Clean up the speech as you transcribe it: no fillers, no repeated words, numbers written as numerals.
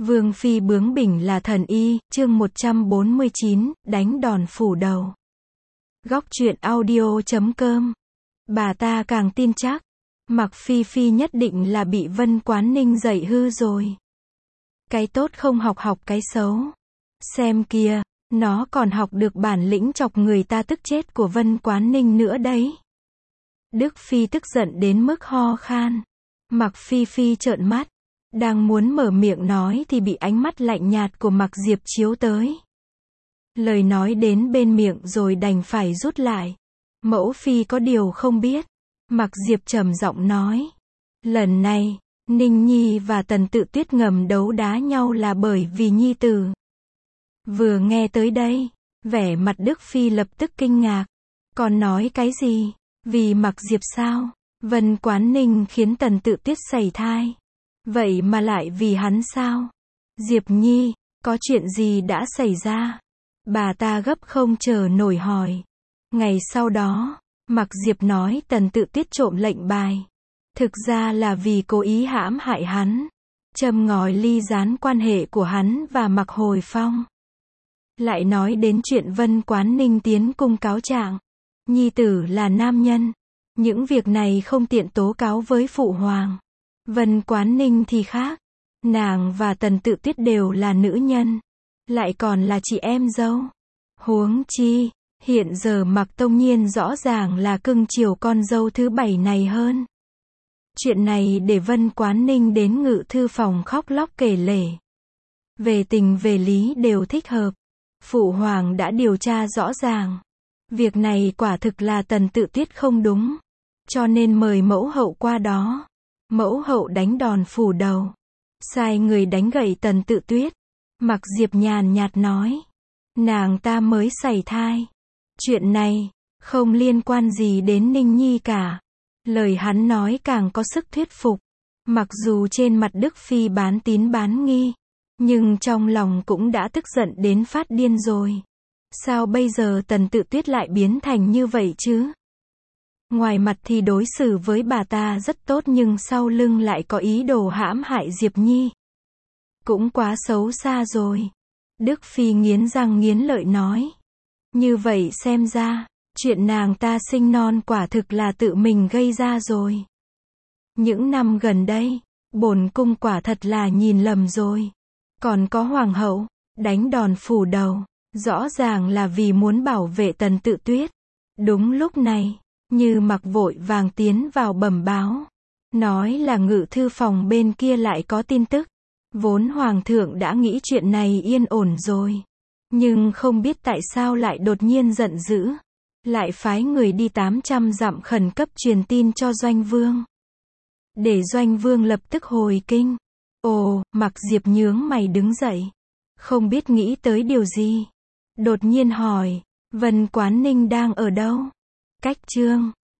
Vương phi bướng bỉnh là thần y, chương 149, đánh đòn phủ đầu. Góc truyện audio.com. Bà ta càng tin chắc, Mặc Phi Phi nhất định là bị Vân Quán Ninh dạy hư rồi. Cái tốt không học học cái xấu. Xem kìa, nó còn học được bản lĩnh chọc người ta tức chết của Vân Quán Ninh nữa đấy. Đức Phi tức giận đến mức ho khan. Mặc Phi Phi trợn mắt, đang muốn mở miệng nói thì bị ánh mắt lạnh nhạt của Mặc Diệp chiếu tới. Lời nói đến bên miệng rồi đành phải rút lại. Mẫu phi có điều không biết. Mặc Diệp trầm giọng nói. Lần này, Ninh Nhi và Tần Tự Tuyết ngầm đấu đá nhau là bởi vì nhi tử. Vừa nghe tới đây, vẻ mặt Đức Phi lập tức kinh ngạc. Còn nói cái gì? Vì Mặc Diệp sao? Vân Quán Ninh khiến Tần Tự Tuyết sẩy thai. Vậy mà lại vì hắn sao? Diệp Nhi, có chuyện gì đã xảy ra? Bà ta gấp không chờ nổi hỏi. Ngày sau đó, Mặc Diệp nói Tần Tự Tuyết trộm lệnh bài. Thực ra là vì cố ý hãm hại hắn. Châm ngòi ly gián quan hệ của hắn và Mặc Hồi Phong. Lại nói đến chuyện Vân Quán Ninh tiến cung cáo trạng. Nhi tử là nam nhân. Những việc này không tiện tố cáo với phụ hoàng. Vân Quán Ninh thì khác. Nàng và Tần Tự Tuyết đều là nữ nhân. Lại còn là chị em dâu. Huống chi, hiện giờ Mặc Tông Nhiên rõ ràng là cưng chiều con dâu thứ 7 này hơn. Chuyện này để Vân Quán Ninh đến ngự thư phòng khóc lóc kể lể. Về tình về lý đều thích hợp. Phụ hoàng đã điều tra rõ ràng. Việc này quả thực là Tần Tự Tuyết không đúng. Cho nên mời mẫu hậu qua đó. Mẫu hậu đánh đòn phủ đầu. Sai người đánh gậy Tần Tự Tuyết. Mặc Diệp nhàn nhạt nói. Nàng ta mới sảy thai. Chuyện này, không liên quan gì đến Ninh Nhi cả. Lời hắn nói càng có sức thuyết phục. Mặc dù trên mặt Đức Phi bán tín bán nghi. Nhưng trong lòng cũng đã tức giận đến phát điên rồi. Sao bây giờ Tần Tự Tuyết lại biến thành như vậy chứ? Ngoài mặt thì đối xử với bà ta rất tốt nhưng sau lưng lại có ý đồ hãm hại Diệp Nhi. Cũng quá xấu xa rồi. Đức Phi nghiến răng nghiến lợi nói. Như vậy xem ra, chuyện nàng ta sinh non quả thực là tự mình gây ra rồi. Những năm gần đây, bổn cung quả thật là nhìn lầm rồi. Còn có hoàng hậu, đánh đòn phủ đầu, rõ ràng là vì muốn bảo vệ Tần Tự Tuyết. Đúng lúc này, Như Mặc vội vàng tiến vào bẩm báo. Nói là ngự thư phòng bên kia lại có tin tức. Vốn hoàng thượng đã nghĩ chuyện này yên ổn rồi. Nhưng không biết tại sao lại đột nhiên giận dữ. Lại phái người đi 800 dặm khẩn cấp truyền tin cho Doanh Vương. Để Doanh Vương lập tức hồi kinh. Ồ, Mặc Diệp nhướng mày đứng dậy. Không biết nghĩ tới điều gì. Đột nhiên hỏi, Vân Quán Ninh đang ở đâu? Cách chương